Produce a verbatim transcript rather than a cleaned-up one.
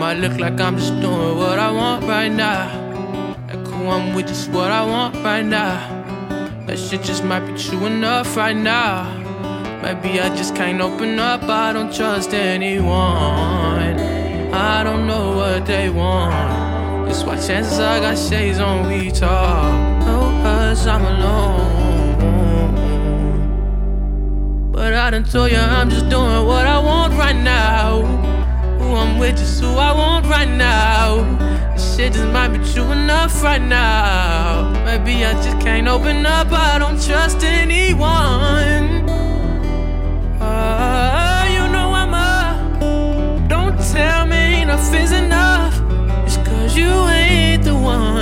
I look like I'm just doing what I want right now. Like who I'm with is what I want right now. That shit just might be true enough right now. Maybe I just can't open up, I don't trust anyone. I don't know what they want. That's why chances I got shades on, we talk. No, cause I'm alone. But I done told you I'm just doing what I want right now. Who I'm with is who I want right now. This shit just might be true enough right now. Maybe I just can't open up, I don't trust anyone. Uh, you know I'm up. Don't tell me enough is enough. It's cause you ain't the one.